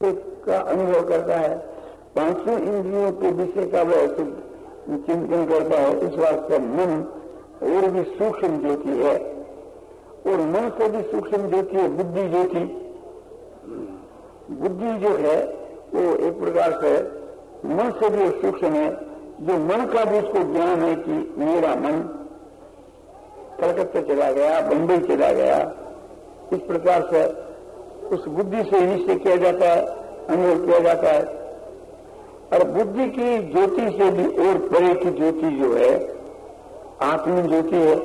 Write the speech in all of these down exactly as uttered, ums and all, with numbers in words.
सुख का अनुभव करता है, पांचों इंद्रियों के विषय का वह चिंतन करता है। इस वास्ते मन और भी सूक्ष्म ज्योति है, और मन से भी सूक्ष्म ज्योति है बुद्धि ज्योति। बुद्धि जो है वो एक प्रकार से मन से भी सूक्ष्म है, जो मन का भी उसको ज्ञान है कि मेरा मन कलकत्ता चला गया, बंबई चला गया। इस प्रकार से उस बुद्धि से निश्चय किया जाता है, अनुभव किया जाता है। और बुद्धि की ज्योति से भी और परे की ज्योति जो है आत्म ज्योति है।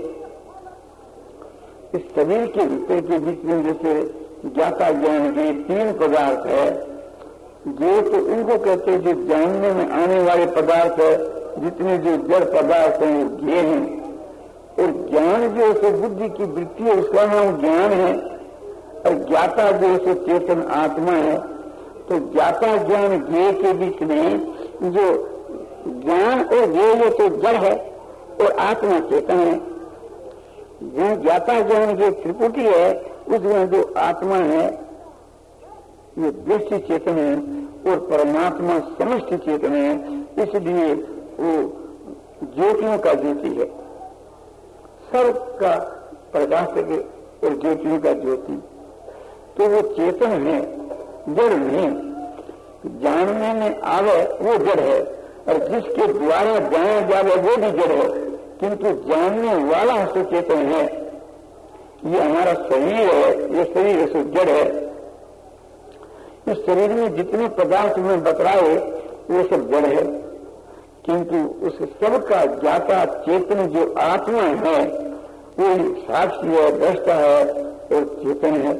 इस शरीर के भीतर के बीच में जैसे ज्ञाता ज्ञान के तीन पदार्थ है, जो तो उनको कहते हैं जो जानने में आने वाले पदार्थ है। जितने जो जड़ पदार्थ हैं वो ज्ञेय हैं, और ज्ञान जो है बुद्धि की वृत्ति है उसका नाम ज्ञान है, और ज्ञाता जो है चेतन आत्मा है। तो ज्ञाता ज्ञान ज्ञेय के बीच में जो ज्ञान और ज्ञेय तो जड़ है और आत्मा चेतन है। जो ज्ञाता ज्ञान जो त्रिपुटी है उसमें जो आत्मा है ये दृष्टि चेतन है, और परमात्मा समष्टि चेतन है। इसलिए वो ज्योतियों का ज्योति है, सर्व का प्रकाशक और ज्योतियों का ज्योति। तो वो चेतन है, जड़ नहीं। जानने में आवे वो जड़ है, और जिसके द्वारा जाना जावे वो भी जड़ है, किंतु जानने वाला सो चेतन है। ये हमारा शरीर है, ये शरीर सो जड़ है। इस शरीर में जितने पदार्थ में बतलाए वो सब जड़ है, किंतु उस सब का ज्ञाता चेतन जो आत्मा है वो साक्षी है, दृष्टा है और चेतन है।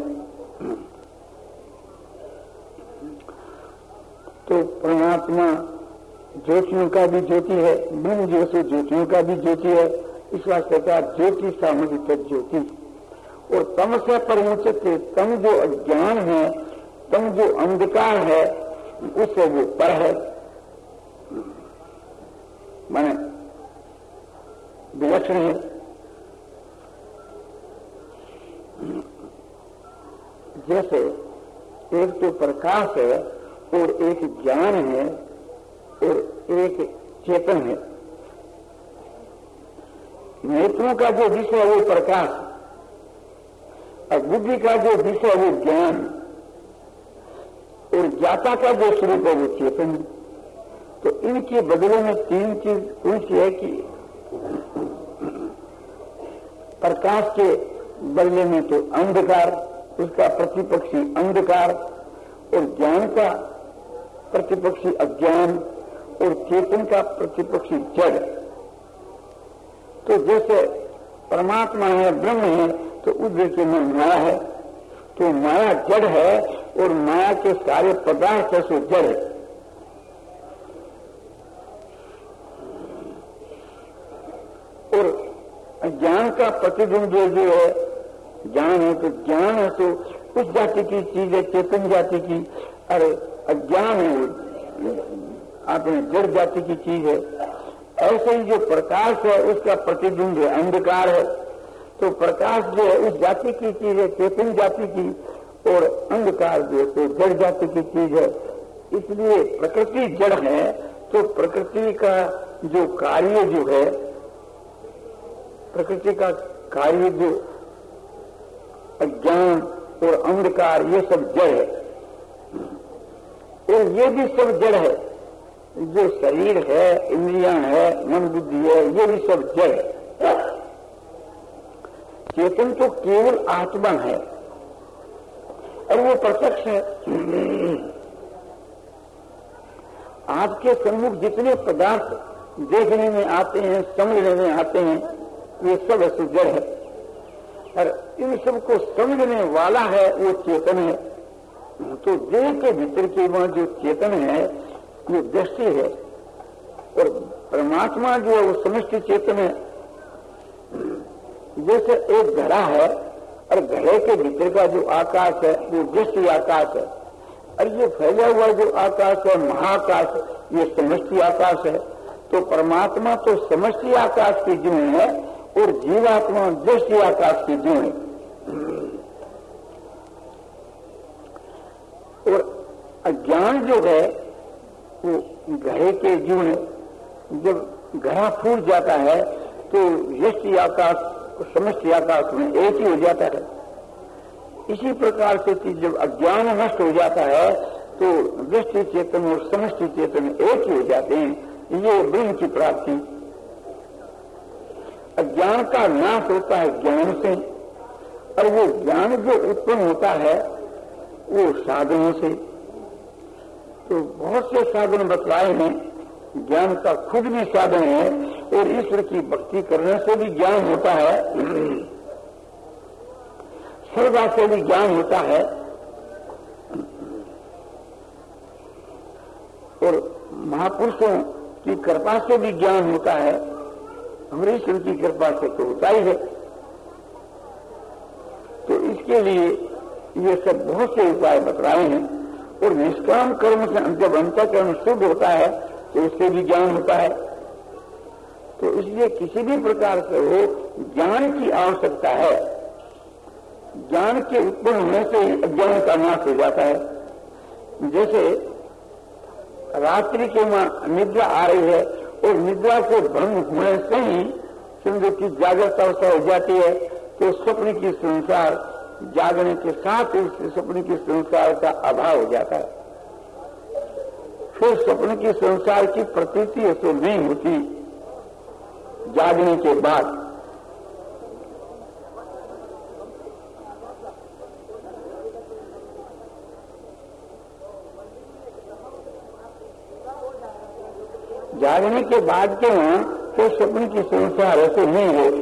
तो परमात्मा ज्योतियों का भी ज्योति है, ब्रह्म जो से ज्योतियों का भी ज्योति है। इस वास्ते का ज्योति सामूहिक ज्योति। और तम से परमुचित, तम जो अज्ञान है, तम जो अंधकार है, उससे वो पर है, माने विलक्षण है। जैसे एक तो प्रकाश है और एक ज्ञान है और एक चेतन है। नेत्रों का जो विषय है वो प्रकाश, और बुद्धि का जो विषय है वो ज्ञान, और ज्ञाता का जो स्वरूप है वो चेतन है। तो इनके बदले में तीन चीज कौन सी है कि प्रकाश के बदले में तो अंधकार, उसका प्रतिपक्षी अंधकार, और ज्ञान का प्रतिपक्षी अज्ञान, और चेतन का प्रतिपक्षी जड़। तो जैसे परमात्मा है, ब्रह्म है, तो उस के में माया है। तो माया जड़ है और माया के सारे पदार्थ से जड़ है। और ज्ञान का प्रतिबिंब जो है ज्ञान है, तो ज्ञान है तो उस जाति की चीज है, चेतन जाति की। अरे अज्ञान है वो आपने जड़ जाति की चीज है। ऐसे ही जो प्रकाश है उसका प्रतिबिंब है अंधकार है। तो प्रकाश जो है उस जाति की चीज है, चेतन जाति की, और अंधकार जो है तो जड़ जाति की चीज है। इसलिए प्रकृति जड़ है, तो प्रकृति का जो कार्य जो है, प्रकृति का कार्य जो अज्ञान और अंधकार, ये सब जड़ है। और ये भी सब जड़ है, जो शरीर है, इंद्रियां है, मन बुद्धि है, ये भी सब जड़ है। चेतन तो केवल आत्मा है, और वो प्रत्यक्ष है। आपके सम्मुख जितने पदार्थ देखने में आते हैं, समझने में आते हैं, ये सब ऐसे जड़ है। और इन सबको समझने वाला है वो चेतन है। तो देह के भीतर के वहां जो चेतन है ये दृष्टि है, और परमात्मा जो है वो समष्टि चेतन है। जैसे एक घड़ा है, और घड़े के भीतर का जो आकाश है वो दृष्टि आकाश है, और ये फैला हुआ जो आकाश है महाकाश, ये समष्टि आकाश है। तो परमात्मा तो समष्टि आकाश की जो है, और जीवात्मा दृष्टि आकाश की जो है। और अज्ञान जो है वो घड़े के जीवन जब घड़ा फूट जाता है तो यष्टि आकाश समष्टि आकाश में एक ही हो जाता है। इसी प्रकार से चीज जब अज्ञान नष्ट हो जाता है तो दृष्टि चेतन और समष्टि चेतन एक ही हो जाते हैं। ये ब्रह्म की प्राप्ति। अज्ञान का नाश होता है ज्ञान से, और वो ज्ञान जो उत्पन्न होता है वो साधनों से। तो बहुत से साधन बतलाए हैं। ज्ञान का खुद भी साधन है और ईश्वर की भक्ति करने से भी ज्ञान होता है, श्रद्धा से भी ज्ञान होता है, और महापुरुषों की कृपा से भी ज्ञान होता है। हमारे ईश्वर की कृपा से तो होता ही है। तो इसके लिए ये सब बहुत से उपाय बतलाए हैं। और निष्काम कर्म से जब अंतःकरण शुद्ध होता है तो उससे भी ज्ञान होता है। तो इसलिए किसी भी प्रकार से हो ज्ञान की आवश्यकता है। ज्ञान के उत्पन्न होने से ही अज्ञान का नाश हो जाता है। जैसे रात्रि के वहां निद्रा आ रही है और निद्रा के भंग होने से ही समझो की जागृत अवस्था हो जाती है, तो स्वप्न की संसार जागने के साथ ही स्वप्न की संसार का अभाव हो जाता है। फिर स्वप्न की संसार की प्रतीति ऐसे नहीं होती जागने के बाद। जागने के बाद के वहां फिर स्वप्न की संसार ऐसे नहीं होती।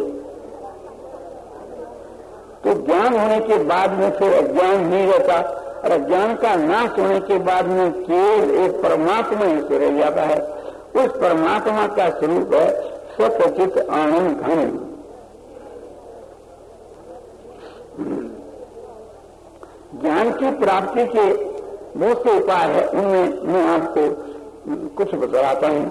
तो ज्ञान होने के बाद में फिर अज्ञान नहीं रहता, और अज्ञान का नाश होने के बाद में केवल एक परमात्मा ही से रह जाता है। उस परमात्मा का स्वरूप है सचित आनंद घन। ज्ञान की प्राप्ति के बहुत से उपाय है, उनमें मैं आपको कुछ बताता हूं।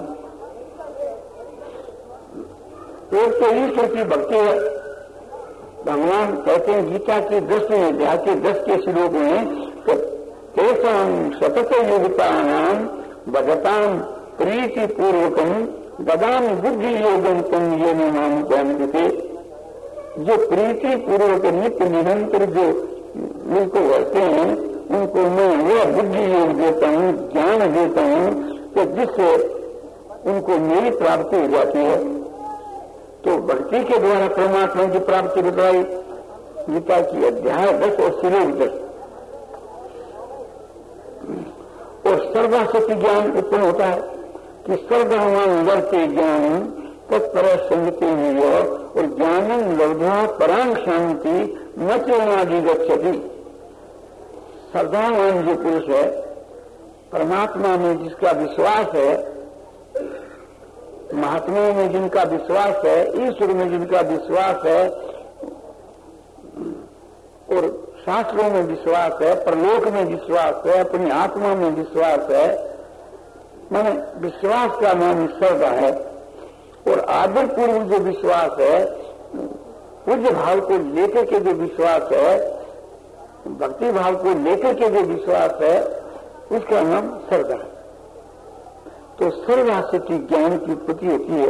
एक तो ईश्वर की भक्ति है। भगवान कहते हैं गीता की दस में अध्याय के दस के श्लोक में तेषाम सतत योगितानाम भगताम प्रीति पूर्वकम ददामि बुद्धि योगम तुम ये नाम जानते। जो प्रीति पूर्वक नित्य निरंतर जो मुझको करते हैं उनको मैं वह बुद्धि योग देता हूँ, ज्ञान देता हूँ, तो जिससे उनको मेरी प्राप्ति हो जाती है। तो भक्ति के द्वारा परमात्मा की प्राप्ति बताई गीता की अध्याय दस और श्लोक दस। और श्रद्धा से ज्ञान उत्पन्न होता है कि श्रद्धावान लड़के ज्ञान तत्पर संगति हुई और ज्ञानम लब्ध्वा पराम शांति न चरणादि गच्छति। श्रद्धावान जो पुरुष है, परमात्मा में जिसका विश्वास है, महात्माओं में जिनका विश्वास है, ईश्वर में जिनका विश्वास है, और शास्त्रों में विश्वास है, परलोक में विश्वास है, अपनी आत्मा में विश्वास है, माने विश्वास का नाम श्रद्धा है। और आदर पूर्व जो विश्वास है, पूज्य भाव को लेकर के जो विश्वास है, भक्ति भाव को लेकर के जो विश्वास है, उसका नाम श्रद्धा है। तो श्रद्धा से की ज्ञान की उत्पत्ति होती है।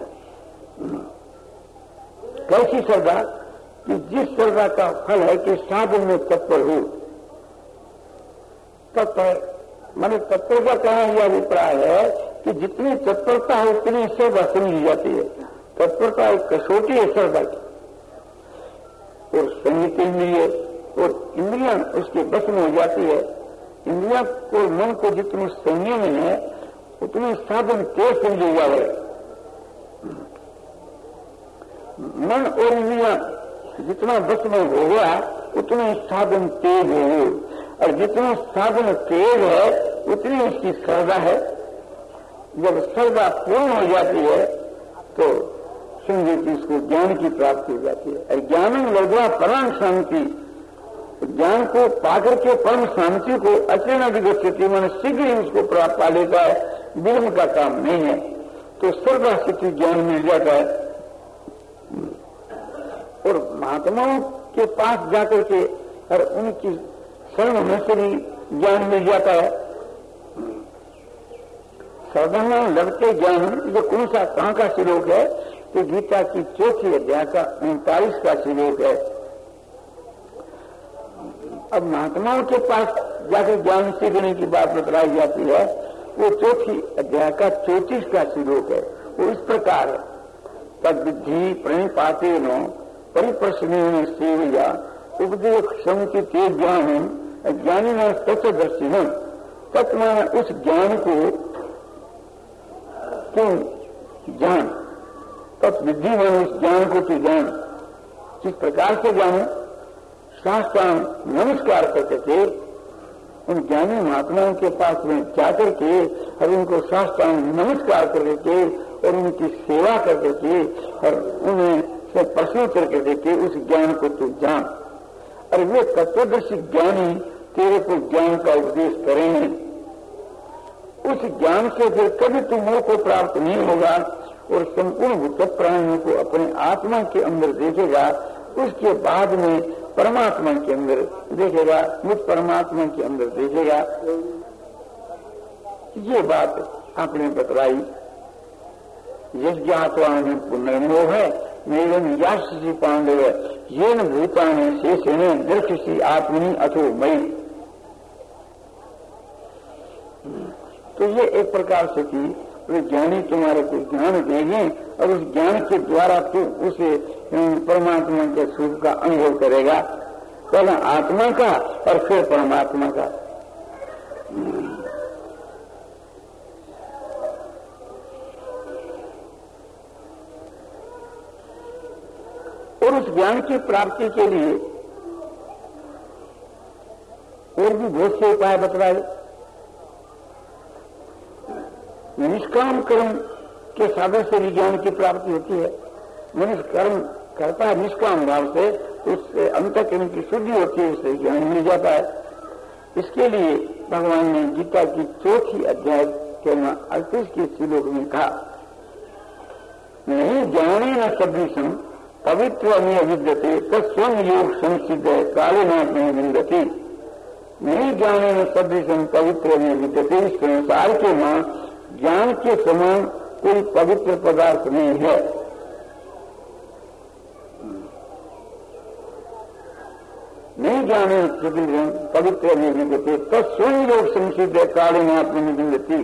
कैसी श्रद्धा? कि जिस श्रद्धा का फल है कि साधन में तत्पर हो। तत्पर माने तत्पर का कहना यह अभिप्राय है कि जितनी तत्परता है उतनी श्रद्धा समझी जाती है। तत्परता एक कसौटी है श्रद्धा की। और संगीत इंद्रिय और इंद्रियां उसके बस में हो जाती है। इंद्रिया को मन को जितनी संयम है उतनी साधन तेज समझी जाए। मन और इंद्रिया जितना बस में हो गया उतने साधन तेज हो, और जितना साधन तेज है उतनी उसकी श्रद्धा है। जब श्रद्धा पूर्ण हो जाती है तो समझे कि इसको ज्ञान की प्राप्ति हो जाती है। और ज्ञानम लब्ध्वा परम शांति, ज्ञान को पाकर के परम शांति को अचेनाधिगच्छति माने शीघ्र ही उसको प्राप्त पा लेता है, विलंब का काम नहीं है। तो श्रद्धा से ज्ञान मिल जाता है। और महात्माओं के पास जाकर के और उनकी शरण में से भी ज्ञान मिल जाता है। साधारण लगते ज्ञान, ये कौन सा कहाँ का श्लोक है? तो गीता की चौथी अध्याय का उनतालीस का श्लोक है। अब महात्माओं के पास जाकर ज्ञान सीखने की बात बतलाई जाती है, वो चौथी अध्याय का चौतीस का श्लोक है। वो इस प्रकार है, तद्विधि प्रणिपाते नो परिप्रश्न सेवया उपदेश समिति ते ज्ञान ज्ञानी न तत्वदर्शी न तत्मान, उस ज्ञान को तुम जान, तत्विधि में उस ज्ञान को तू जान। किस प्रकार से जानो? साष्टांग नमस्कार करके थे उन ज्ञानी महात्माओं के पास में जाकर के और उनको साष्टांग नमस्कार करके थे और उनकी सेवा करके थे और उन्हें से प्रश्न करके थे कि उस ज्ञान को तू जान। और वे तत्वदर्शी ज्ञानी तेरे को ज्ञान का उपदेश करेंगे। उस ज्ञान से फिर कभी तुम मोह को प्राप्त नहीं होगा और संपूर्ण भूत प्राणियों को अपने आत्मा के अंदर देखेगा। उसके बाद में परमात्मा के अंदर देखेगा, मुझ परमात्मा के अंदर देखेगा। ये बात आपने बतलाई। यज्ञात्वान पुनर्मोह है मेरन याशी पांडव ये न भूतान शेषेण दृष्टि आत्मनि अथो मई। तो ये एक प्रकार से थी, वे ज्ञानी तुम्हारे को ज्ञान देंगे और उस ज्ञान के द्वारा तू उसे परमात्मा के सुख का अनुभव करेगा, पहले आत्मा का और फिर परमात्मा का। और उस ज्ञान की प्राप्ति के लिए और भी बहुत से उपाय बतलाए। निष्काम कर्म के साधन से भी ज्ञान की प्राप्ति होती है। मनुष्य कर्म करता है निष्काम भाव से, उससे अंतःकरण की शुद्धि होती है, उससे ज्ञान मिल जाता है। इसके लिए भगवान ने गीता की चौथी अध्याय के अड़तीस के श्लोक में कहा, नहीं ज्ञाने न सदृशम पवित्र में विद्यते तत्स्वं योग संसिद्ध काले न विंदती। नहीं ज्ञाने न सदृशम पवित्र में विद्यते, इस संसार के मां ज्ञान के समान कोई पवित्र पदार्थ नहीं है। नहीं ज्ञाने सदृशम पवित्र में विद्यते तत्स्वं योग संसिद्ध काले न विंदती।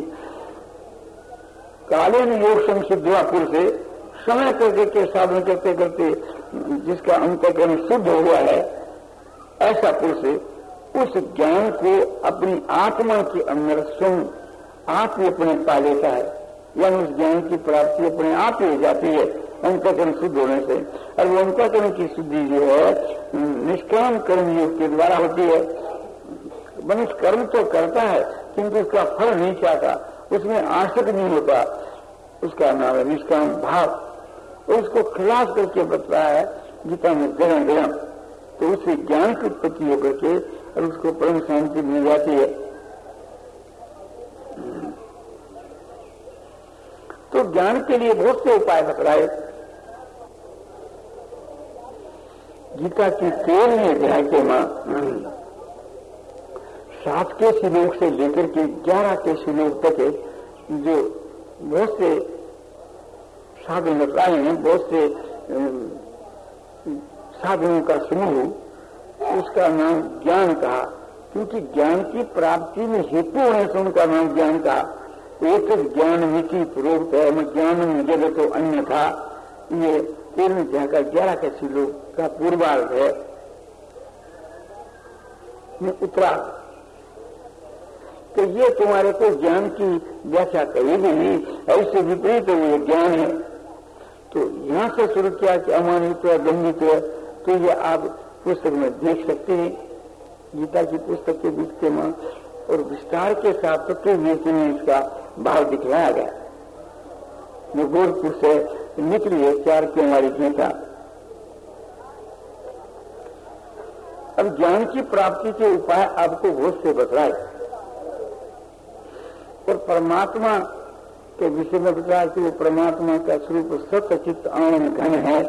काले न योग संसिद्ध हुआ पुरुष से समय करके के साधन करते करते जिसका अंतःकरण शुद्ध हो गया है, ऐसा पुरुष उस ज्ञान को अपनी आत्मा के अंदर स्वयं आप ही अपने पा लेता है, यानी उस ज्ञान की प्राप्ति अपने आप ही हो जाती है अंतःकरण शुद्ध होने से। और वो अंतःकरण की शुद्धि जो है निष्काम कर्म योग के द्वारा होती है। मनुष्य कर्म तो करता है किंतु उसका फल नहीं चाहता, उसमें आसक्त नहीं होता, उसका नाम है निष्काम भाव। उसको खिलाफ करके बतलाया है गीता में गरण गरण, तो उससे ज्ञान की उत्पत्ति होकर के और उसको परम शांति मिल जाती है। तो ज्ञान के लिए बहुत से उपाय बतलाए। गीता की तेरहवीं अध्याय के मां सात के श्लोक से लेकर के ग्यारह के श्लोक तक जो बहुत से साधन बतलाए हैं, बहुत से साधनों का समूह, उसका नाम ज्ञान कहा, क्योंकि ज्ञान की प्राप्ति में हेतु होने से उनका नाम ज्ञान कहा। एक ज्ञान मिति प्रोक्त है, मैं ज्ञान में जगत तो अन्य था। ये तेरहवीं अध्याय का ग्यारह के श्लोक का पूर्वार्ध है, उत्तरार्ध। तो ये तुम्हारे को ज्ञान की व्याख्या करेगी नहीं, ऐसे विपरीत ये ज्ञान है। तो यहां से शुरू किया कि अमानित है, दंडित है, तो ये आप पुस्तक में देख सकते हैं। गीता की पुस्तक के बीच के मां और विस्तार के साथ तत्व व्यक्ति में इसका भाव दिखलाया गया। जो गोरखपुर से निकली है चार की हमारी गीता। अब ज्ञान की प्राप्ति के उपाय आपको बहुत से बतलाए और परमात्मा के विषय में बताया कि वो परमात्मा का स्वरूप सत्य चित्त आनंद घन है।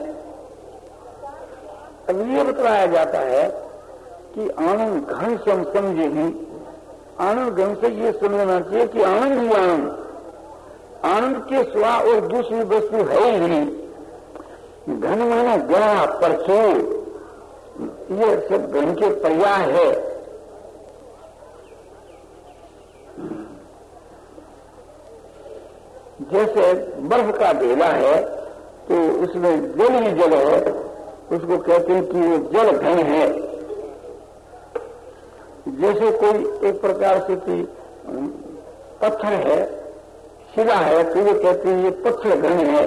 अब ये बताया जाता है कि आनंद घन से हम समझे नहीं, आनंद घन से ये समझना चाहिए कि आनंद ही आनंद, आनंद के सिवा और दूसरी वस्तु है ही नहीं। घन माना गया, प्रचुर, ये सब घन के पर्याय है। जैसे बर्फ का ढेला है तो उसमें जल ही जल है, उसको कहते हैं कि वो जल घन है। जैसे कोई एक प्रकार से कि पत्थर है, शिला है, तो वो कहते हैं ये पत्थर घन है,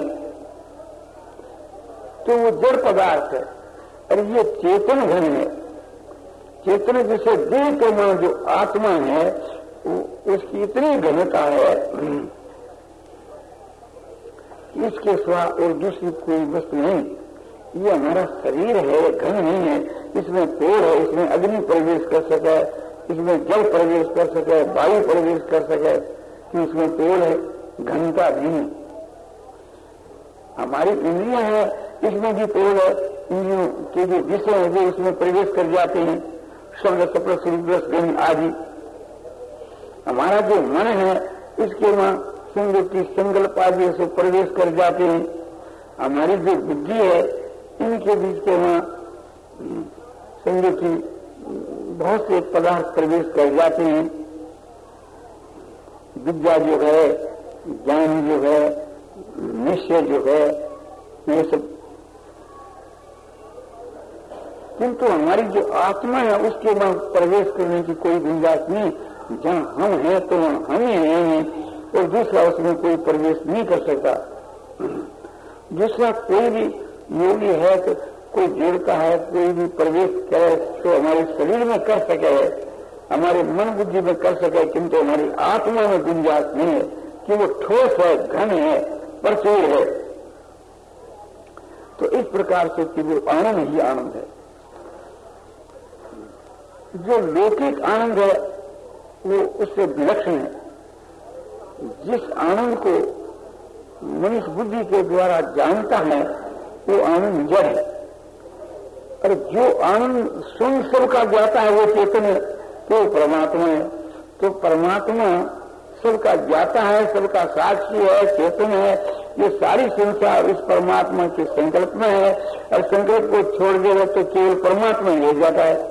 तो वो जड़ पदार्थ है। और ये चेतन घन है। चेतन जैसे देह के में जो आत्मा है उसकी इतनी घनता है, इसके सिवा और दूसरी कोई वस्तु नहीं। ये हमारा शरीर है, घन नहीं है। इसमें पेड़ है, इसमें अग्नि प्रवेश कर सके, इसमें जल प्रवेश कर सके, वायु प्रवेश कर सके, कि इसमें पेड़ है, घनता नहीं। हमारी इंद्रियां हैं, इसमें भी पेड़ है, इंद्रियों के जो विषय है वो उसमें प्रवेश कर जाते हैं, शब्द सप्त सूर्य गंध आदि। हमारा जो मन है इसके वहां संगति संकल्प आदि से प्रवेश कर जाते हैं। हमारी जो बुद्धि है इनके बीच के वहां संगति बहुत से पदार्थ प्रवेश कर जाते हैं। विद्या जो है, ज्ञान जो है, निश्चय जो है, ये सब। किंतु हमारी जो आत्मा है उसके वहां प्रवेश करने की कोई गुंजाइश नहीं। जहां हम हैं तो हम ही हैं और दूसरा उसमें कोई प्रवेश नहीं कर सकता। दूसरा कोई भी योगी है तो कोई जोड़ता है, कोई भी प्रवेश करे तो हमारे शरीर में कर सके, हमारे मन बुद्धि में कर सके, किंतु हमारी आत्मा में गुंजाइश नहीं है कि वो ठोस है, घन है, प्रचुर है। तो इस प्रकार से कि वो आनंद ही आनंद है। जो लौकिक आनंद है वो उससे विलक्षण है। जिस आनंद को मनुष्य बुद्धि के द्वारा जानता है वो आनंद जड़ है। और जो आनंद स्वयं सबका ज्ञाता है वो चेतन है, तो परमात्मा है। तो परमात्मा सबका ज्ञाता है, सबका साक्षी है, चेतन है। ये सारी संसार उस परमात्मा के संकल्प में है और संकल्प को छोड़ देगा तो केवल परमात्मा ही रह जाता है।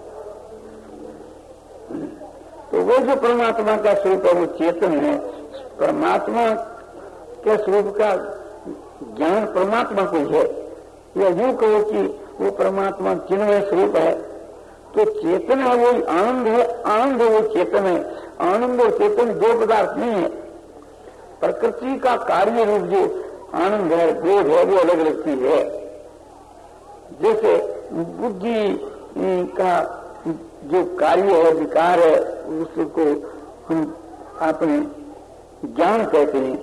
तो वो जो परमात्मा का स्वरूप है वो चेतन है। परमात्मा के स्वरूप का ज्ञान परमात्मा को है, या यूं कहो कि वो परमात्मा चिन्मय स्वरूप है। तो चेतन है वो आनंद है, आनंद है वो चेतन है। आनंद और चेतन दो पदार्थ नहीं है। प्रकृति का कार्य रूप जो आनंद है, बोध है, वो अलग अलग चीज है। जैसे बुद्धि का जो कार्य है, विकार है, उसको हम अपने ज्ञान कहते हैं।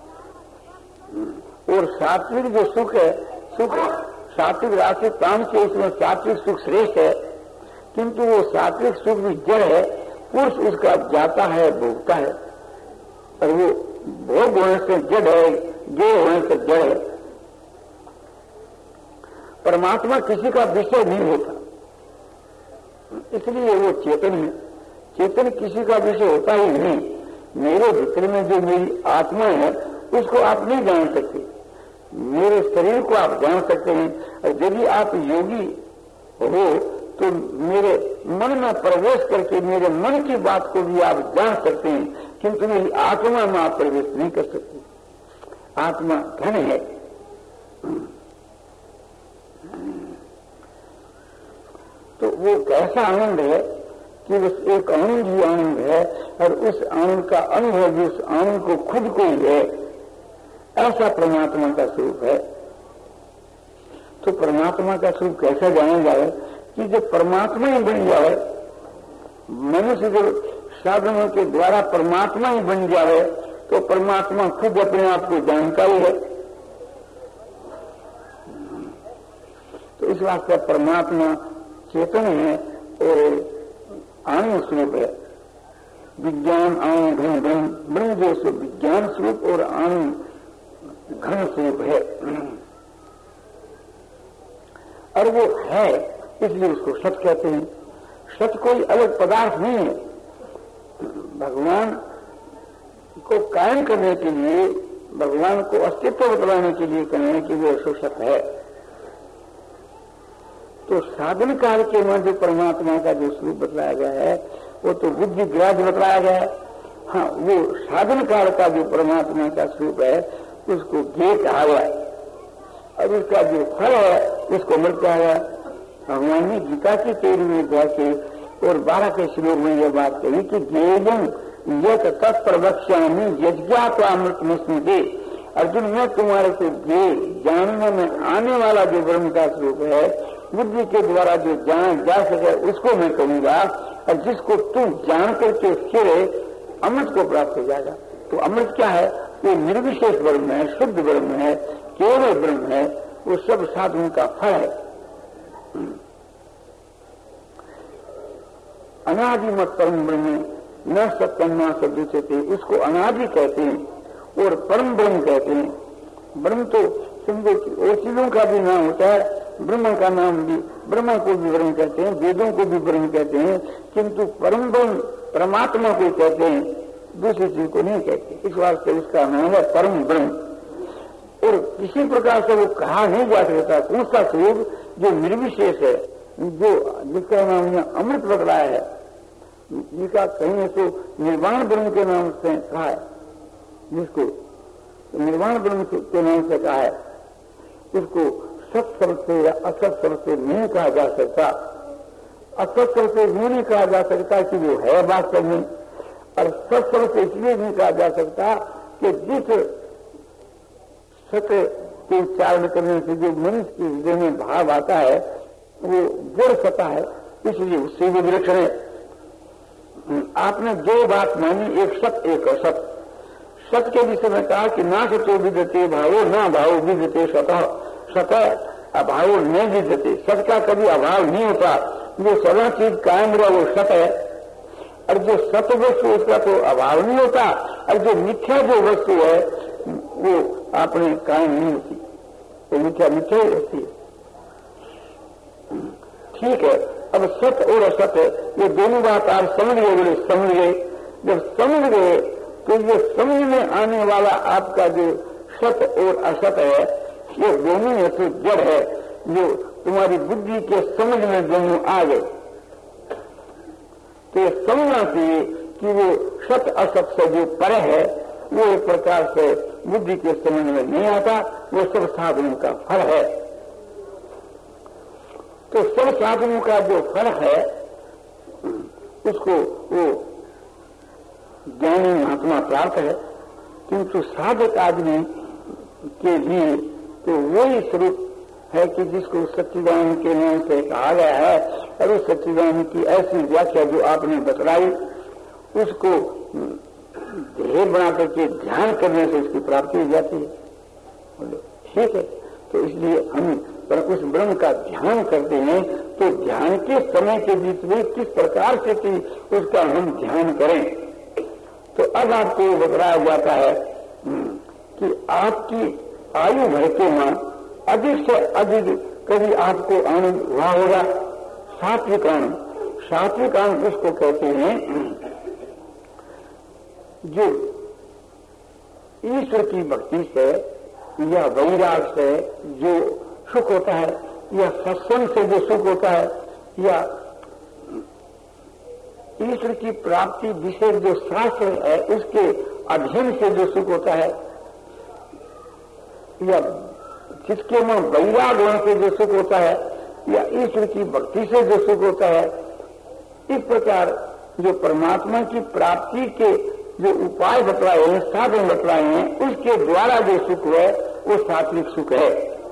और सात्विक जो सुख है, सुख सात्विक राशि काम से उसमें सात्विक सुख श्रेष्ठ है, किंतु वो सात्विक सुख भी जड़ है। पुरुष उसका जाता है, भोगता है, और वो भोग होने से जड़ है, जो होने से जड़ है। परमात्मा किसी का विषय नहीं होता, इसलिए वो चेतन है। चेतन किसी का विषय होता ही नहीं। मेरे भीतर में जो मेरी आत्मा है उसको आप नहीं जान सकते, मेरे शरीर को आप जान सकते हैं। और यदि आप योगी हो तो मेरे मन में प्रवेश करके मेरे मन की बात को भी आप जान सकते हैं, किंतु मेरी आत्मा में आप प्रवेश नहीं कर सकते। आत्मा घन है। तो वो कैसा आनंद है कि बस एक आनंद ही आनंद है, और उस आनंद का अनुभव भी उस आनंद को खुद को ही है। ऐसा परमात्मा का स्वरूप है। तो परमात्मा का स्वरूप कैसा जाना जाए कि जब परमात्मा ही बन जाए, मनुष्य जब साधनों के द्वारा परमात्मा ही बन जाए तो परमात्मा खुद अपने आप को जानता ही है। तो इस वास्ते परमात्मा चेतन है और आनंद स्वरूप है। विज्ञान आनंद घन ब्रह्म, ब्रह्म जो सो विज्ञान स्वरूप और आनंद घन स्वरूप है। और वो है इसलिए उसको सत कहते हैं। सत कोई अलग पदार्थ नहीं है। भगवान को कायम करने के लिए, भगवान को अस्तित्व बतलाने के लिए कहने कि वो सुसत है। तो साधन काल के में जो परमात्मा का जो स्वरूप बतलाया गया है वो तो बुद्धि ग्राह्य बतलाया गया है। हाँ, वो साधन काल का जो परमात्मा का स्वरूप है उसको ज्ञेय कहा गया और उसका जो फल है उसको अमृत कहा गया। भगवान ने गीता की तेरहवीं अध्याय के और बारह के श्लोक में यह बात कही कि ज्ञेयं यत् तत्प्रवक्ष्यामि यज्ञात्वामृतमस्मि। अर्जुन, मैं तुम्हारे से ज्ञेय जानने में आने वाला जो ब्रह्म का स्वरूप है, बुद्धि के द्वारा जो जान जा सके उसको मैं कहूंगा, और जिसको तू जान करके फिर अमृत को प्राप्त हो जाएगा। तो अमृत क्या है? वो निर्विशेष ब्रह्म है, शुद्ध ब्रह्म है, केवल ब्रह्म है, वो सब साधनों का फल है। अनादिमत परम ब्रह्म न सत्यम न सदुच्यते, उसको अनादि कहते हैं और परम ब्रह्म कहते हैं। ब्रह्म तो समझो और चीजों का भी नाम होता है, ब्रह्म का नाम भी, ब्रह्म को भी ब्रह्म कहते हैं, वेदों को भी ब्रह्म कहते हैं, किंतु परम ब्रह्म परमात्मा को कहते हैं, दूसरी चीज को नहीं कहते। इस वास्ते उसका नाम है परम ब्रह्म। और किसी प्रकार से वो कहा नहीं जा सकता कौन सा स्वरूप जो निर्विशेष है, जो जिसका नाम यहाँ अमृत बतलाया है, जिसका कहीं तो निर्वाण ब्रह्म के नाम से कहा है, जिसको निर्वाण ब्रह्म के नाम से कहा है, उसको सत शब्द से या असत शब्द से नहीं कहा जा सकता। असत शब्द से नहीं कहा जा सकता कि वो है वास्तव में, और सत शब्द से इसलिए नहीं कहा जा सकता कि जिस सत्य के उच्चारण करने से जो मनुष्य के हृदय में भाव आता है वो जड़ सता है, इसलिए उससे वो विलक्षण है। आपने दो बात मानी, एक सत्य एक असत। सत्य के विषय में कहा कि ना सतो विद्यते भावो ना भावो विद्यते सतः, सतः अभाव नहीं विद्यते, सत्य का कभी अभाव नहीं होता, जो सदा चीज कायम रहा वो सत्य है। और जो सत्य वस्तु उसका तो अभाव नहीं होता, और जो मिथ्या जो वस्तु है वो अपने कायम नहीं होती, तो मिथ्या मिथ्या ही रहती है। ठीक है, अब सत्य और असत्य ये दोनों बात आप समझ गए, बोले समझ गए। जब समझ गए तो ये समझ में आने वाला आपका जो सत्य और असत्य है ये दोनों में तो जड़ है, जो तुम्हारी बुद्धि के समझ में दोनों आ गए। तो ये समझना चाहिए कि वो सत्य असत्य से जो परे है वो एक प्रकार से बुद्धि के समझ में नहीं आता, वो सब साधनों का फल है। तो सब साधनों का जो फल है उसको वो ज्ञानी महात्मा प्राप्त है, किंतु साधक आदमी के लिए तो वही स्वरूप है कि जिसको सच्चिदानंद के नाम से कहा गया है, और उस सच्चिदानंद की ऐसी व्याख्या जो आपने बतलाई उसको ध्येय बना करके ध्यान करने से उसकी प्राप्ति हो जाती है। ठीक है, तो इसलिए हम पर उस ब्रह्म का ध्यान करते हैं तो ध्यान के समय के बीच में किस प्रकार से कि उसका हम ध्यान करें। तो अब आपको बताया जाता है कि आपकी आयु बढ़ते में अधिक से अधिक कभी आपको आनंद हुआ होगा। सात्विक आनंद, सात्विक आनंद उसको कहते हैं जो ईश्वर की भक्ति से या वैराग से जो सुख होता है, या सत्संग से जो सुख होता है, या ईश्वर की प्राप्ति विशेष जो शास्त्र है उसके अध्ययन से जो सुख होता है, या जिसके में वैराग होने से जो सुख होता है, या ईश्वर की भक्ति से जो सुख होता है। इस प्रकार जो परमात्मा की प्राप्ति के जो उपाय बतलाए हैं, साधन बतलाए हैं, उसके द्वारा जो सुख है वो सात्विक सुख है।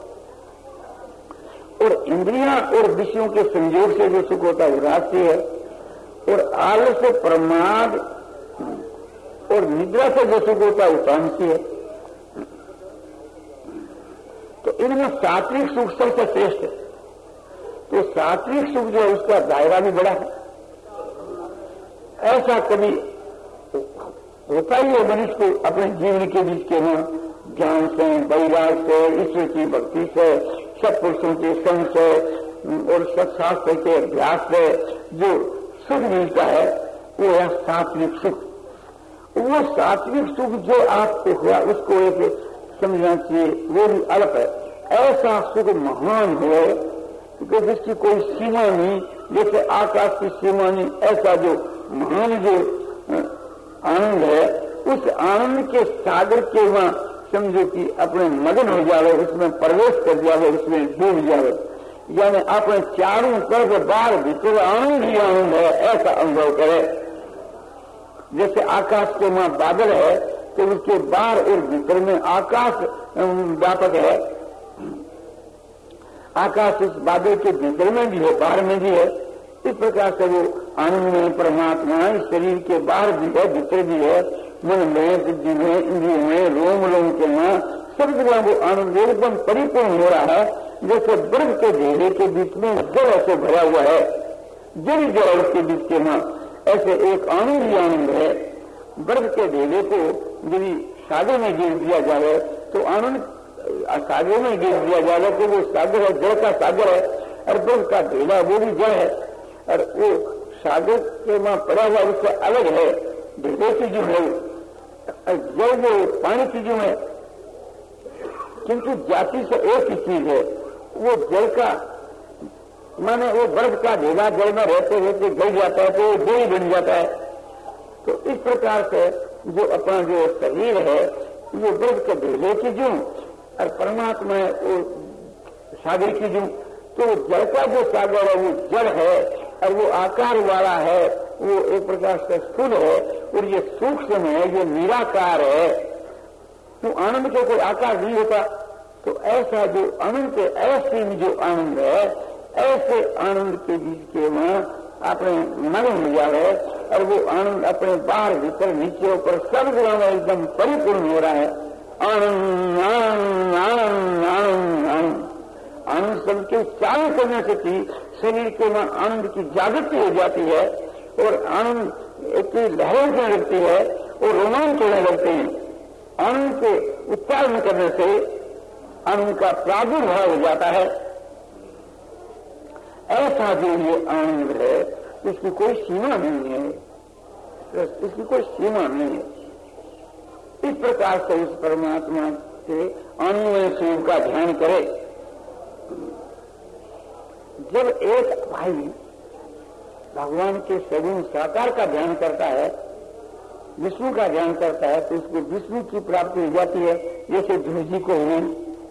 और इंद्रियां और विषयों के संयोग से जो सुख होता है वो राजसी है। और आलस्य, प्रमाद और निद्रा से जो सुख होता है वो तामसी है। तो इनमें सात्विक सुख सबसे श्रेष्ठ है। तो सात्विक सुख जो है उसका दायरा भी बड़ा है। ऐसा कभी होता ही है मनुष्य को अपने जीवन के बीच के में ज्ञान से, वैराग से, ईश्वर की भक्ति से, सत्पुरुषों के संग से और सत्शास्त्र के अभ्यास से जो सुख मिलता है वो है सात्विक सुख। वो सात्विक सुख जो आपको हुआ उसको एक समझना चाहिए, वो भी अल्प है। ऐसा सुख महान है कि जिसकी कोई सीमा नहीं, जैसे आकाश की सीमा नहीं, ऐसा जो महान जो आनंद है, उस आनंद के सागर के वहां समझो कि अपने मगन हो जावे, उसमें प्रवेश कर जावे, उसमें डूब जावे, यानी अपने चारों तरफ बाहर भीतर आनंद ही आनंद है, ऐसा अनुभव करे। जैसे आकाश के वहां बादल है तो उसके बाहर और भीतर में आकाश व्यापक है, आकाश उस बादल के भीतर में भी है, बाहर में भी है। इस प्रकार से वो आनंद में परमात्मा शरीर के बाहर भी है, भीतर भी है, मन में, बुद्धि में, इंद्रियों में, रोम रोम के वहां सब जगह वो आनंद एकदम परिपूर्ण हो रहा है। जैसे बर्फ के ढेले के बीच में जल ऐसे भरा हुआ है, जल जल उसके बीच के वहां ऐसे एक आनंद ही आनंद है। बर्फ के ढेले को यदि सागर में गिर दिया जाए तो आनंद सागर में गिर दिया जाए तो वो सागर है, जल का सागर है, और बर्फ का ढेला वो भी जल है, और वो सागर के वहां पड़ा हुआ उससे अलग है, ढेले की जो है, जल वो पानी की जो है, किंतु जाति से एक ही चीज है। वो जल का माने वो बर्फ का ढेला जल में रहते रहते गल जाता है तो वो दो ही बन जाता है। तो इस प्रकार से जो अपना जो शरीर है ये बर्फ के ढेले की जूं और परमात्मा वो सागर की जूं, तो जल का जो सागर है वो जल है और वो आकार वाला है, वो एक प्रकार से स्थूल है, और ये सूक्ष्म है, ये निराकार है। तो आनंद के कोई आकार नहीं होता। तो ऐसा जो अनंत ऐसी जो आनंद है, ऐसे आनंद के बीच के वहां अपने मगन हो जाए और वो आनंद अपने बाहर भीतर नीचे ऊपर सब जगह में एकदम परिपूर्ण हो रहा है। आनंद आनंद आनंद आनंद आनंद आनंद शब्द के उच्चारण करने से भी शरीर के वहां आनंद की जागृति हो जाती है और आनंद की लहरें उठने लगती है और रोमांच होने लगते हैं। आनंद के उच्चारण करने से आनंद का प्रादुर्भाव हो जाता है। ऐसा जो ये आनंद है इसकी कोई सीमा नहीं है, इसकी कोई सीमा नहीं है। इस प्रकार से इस परमात्मा के अन्वय स्वरूप का ध्यान करे। जब एक भाई भगवान के सगुण साकार का ध्यान करता है, विष्णु का ध्यान करता है, तो उसको विष्णु की प्राप्ति हो जाती है, जैसे ध्रुव जी को हुई।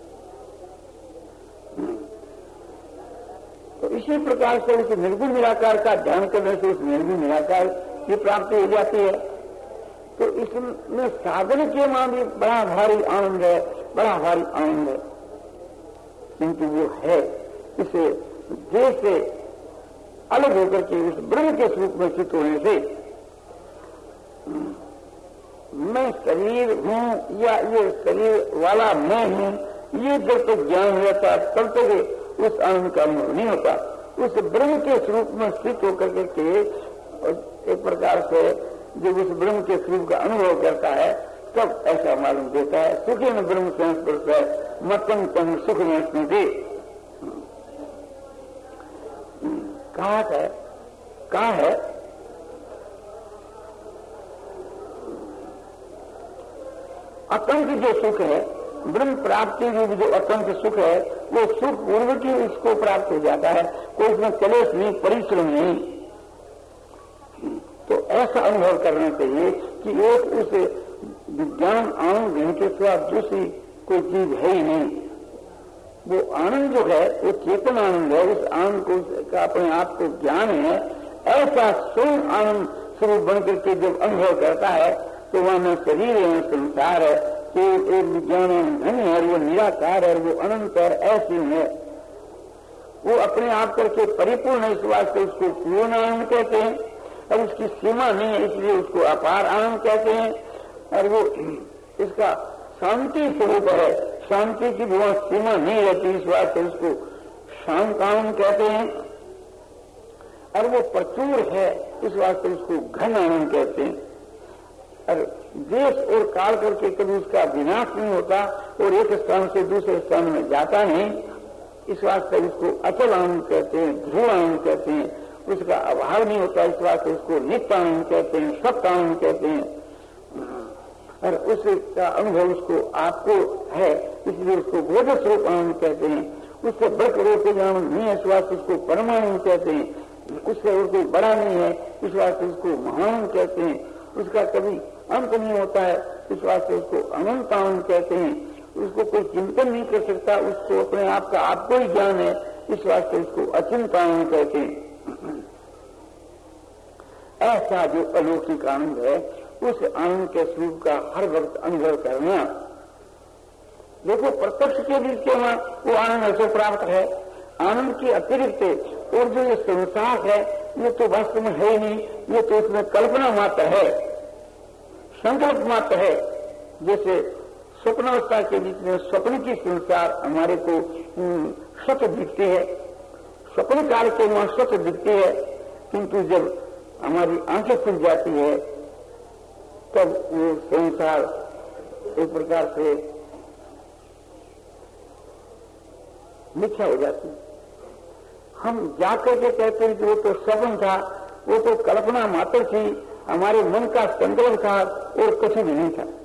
तो इसी प्रकार से उस निर्गुण निराकार का ध्यान करने से उस निर्गुण निराकार की प्राप्ति हो जाती है। तो इसमें साधन के वहां भी बड़ा भारी आनंद है, बड़ा भारी आनंद है, किंतु वो है इसे देश से अलग होकर के उस ब्रह्म के स्वरूप में चित होने से मैं शरीर हूं या ये शरीर वाला मैं हूं, ये जब तक ज्ञान रहता है तब तक उस आनंद का अनुभव नहीं होता। उस ब्रह्म के स्वरूप में स्थित होकर के एक प्रकार से जब उस ब्रह्म के स्वरूप का अनुभव करता है तब ऐसा मालूम देता है। सुखी में ब्रह्म संस्पर्श है, मतम तम सुख में स्मृति। कहा है कहा है अतंत जो सुख है, ब्रह्म प्राप्ति रूप जो अतंत सुख है, वो सुख पूर्व की उसको प्राप्त हो जाता है, कोई इसमें कलेश नहीं, परिश्रम नहीं। तो ऐसा अनुभव करना चाहिए कि एक उस विज्ञान आनंद धन के सिवा दूसरी कोई चीज है ही नहीं। वो आनंद जो है वो चेतन आनंद है, उस आनंद को का अपने आप को ज्ञान है। ऐसा स्वयं आनंद स्वरूप बनकर के जब अनुभव करता है तो वहां न शरीर है, न संसार है, तो एक विज्ञान धन है, वो निराकार है, वो अनंत है, ऐसी है। वो अपने आप करके परिपूर्ण है, इस वास्ते उसको पूर्ण आनंद कहते हैं। और उसकी सीमा नहीं है इसलिए उसको अपार आनंद कहते हैं। और वो इसका शांति स्वरूप है, शांति की वहां सीमा नहीं रहती, इस वास्ते उसको शांत आनंद कहते हैं। और वो प्रचुर है, इस वास्ते उसको घन आनंद कहते हैं। और देश और काल करके कभी उसका विनाश नहीं होता और एक स्थान से दूसरे स्थान में जाता नहीं, इस वास्ते उसको अचल आनंद कहते हैं, ध्रुव आनंद कहते हैं। उसका अभाव नहीं होता, इस वास्ते उसको नित्य आनंद कहते हैं, सत्य आनंद कहते हैं। और उसका अनुभव उसको आपको है, इसलिए उसको बोध स्वरूप आनंद कहते हैं। उससे बढ़कर और कोई आनंद नहीं है, इस वास्ते उसको परमानंद कहते हैं। उससे और कोई बड़ा नहीं है, इस वास्ते उसको महानंद कहते हैं। उसका कभी अंत नहीं होता है, इस वास्ते उसको अनंत आनंद कहते हैं। उसको कोई चिंतन नहीं कर सकता, उसको अपने आप का आपको ही ज्ञान है, इस वास्ते उसको अचिंत आनंद कहते हैं। ऐसा जो अलौकिक आनंद है, उस आनंद के स्वरूप का हर वक्त अनुभव करना। देखो प्रत्यक्ष के दृष्टि में वो आनंद ऐसे प्राप्त है। आनंद के अतिरिक्त और जो ये संसार है, ये तो वास्तव में है ही नहीं, ये तो इसमें कल्पना मात्र है, संकल्प मात्र है। जैसे स्वप्नावस्था के बीच में स्वप्न की संसार हमारे को सत्य दिखती है, स्वप्न काल के वहां सत्य दिखती है, किंतु जब हमारी आंखें खुल जाती है तब वो संसार एक प्रकार से मिथ्या हो जाती है। हम जाकर के कहते हैं कि वो तो स्वप्न था, वो तो कल्पना मात्र थी, हमारे मन का संकल्प था और कुछ भी नहीं था।